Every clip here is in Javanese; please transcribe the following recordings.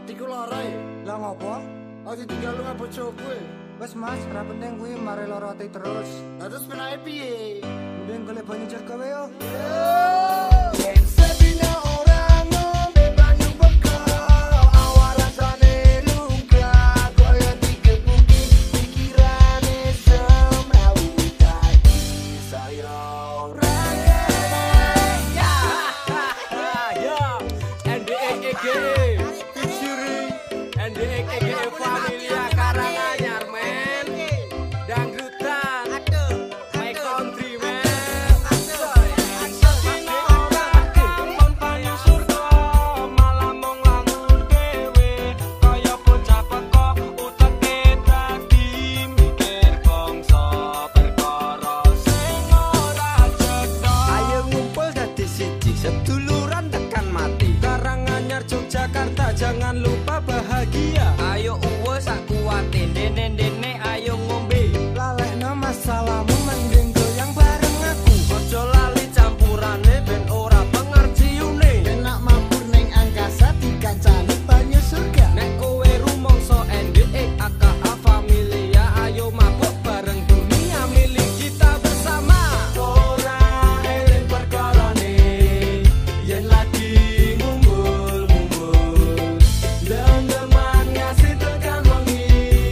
Atiku lara ya. Lah ngopo? Ati tinggal lu bojoku. Wes Mas, ora penting kuwi mare lara ati terus. Lah terus penake piye? Mending golek banyu cer kowe yo. Familia Karanganyar men, dangdutan, my country men. Malah mong langun dewe, kaya bocah peko uteke dadi mikir bangsa perkara sing ora cetha. Ayo ngumpul dadi siji, seduluran tekan mati. Karanganyar Yogyakarta jangan lupa bahagia. Ayo uwe sak kuwate dene ayo ngombe. Lalekno masalahmu mending goyang bareng aku. Ojo lali campurane ben ora pengerjiune. Enak mabur ning angkasa dikancani banyu surga. Nek kowe rumangsa NDE aka familia, ayo mabuk bareng dunia milik kita bersama. Ora eling perkarane yen lagi ngumpul-ngumpul. Dendeman ngasih tekan wengi,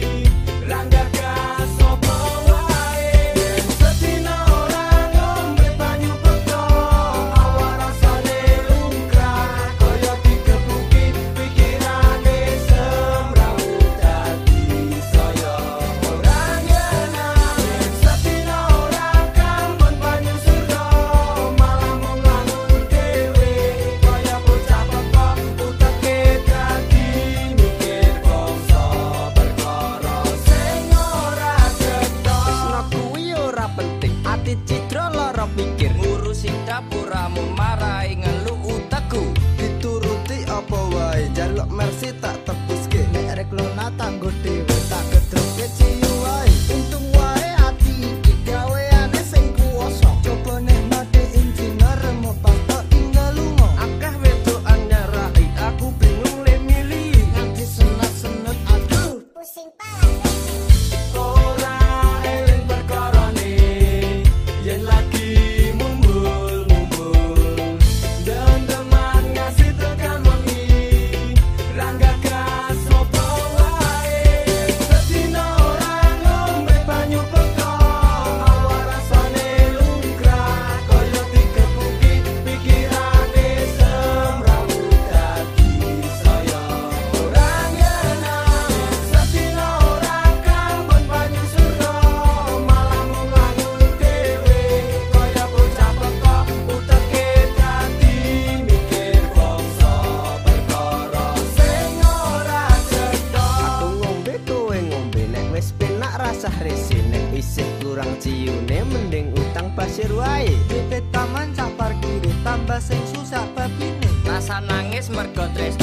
rangga gas sapa wae. Yen sedina ora ngombe banyu peko, awak rasane lumrah kaya digebuki pikirane semrawut dadi saya ora ngena. Yen sedina ora kangen banyu surga, malah mung langun dhewe kaya bocah peko uteke dadi mikir bangsa perkara sing ora cetha. Tresno kuwi ora penting, ati cidra lara pikir, ngurusi dapuramu marai ngelu utekku. Dituruti apa wae, njaluk mercy tak tebuske. Nek rek lona tanggo dhewe tak gedroke ciyu wae. Untung wae ati iki gaweane sing kuwasa. Coba nek mate insinyur remo pas tinggal lunga. Akeh wedokan nyarai, aku bingung le milih. Nganti senat-senut aduh. Pusing pala. Ora eling perkarane yen lagi mumbul-mumbul. Dendeman ngasih tekan wengi, rangga gas sapa wae. Sedina ora ngombe banyu peko, awak rasane lumrah kaya digebuki pikirane semrawut dadi saya ora ngena. Sedina ora kangen banyu surga, malah mung langun dhewe kaya bocah peko uteke dadi mikir bangsa perkara sing ora cetha. Aku ngombe kowe ngombe, nek wis penak rasah rese, nek isih kurang ciune mending utang pasir wae. Bibit taman sak parkir tambah sing susah babine. Rasa nangis mergo tresno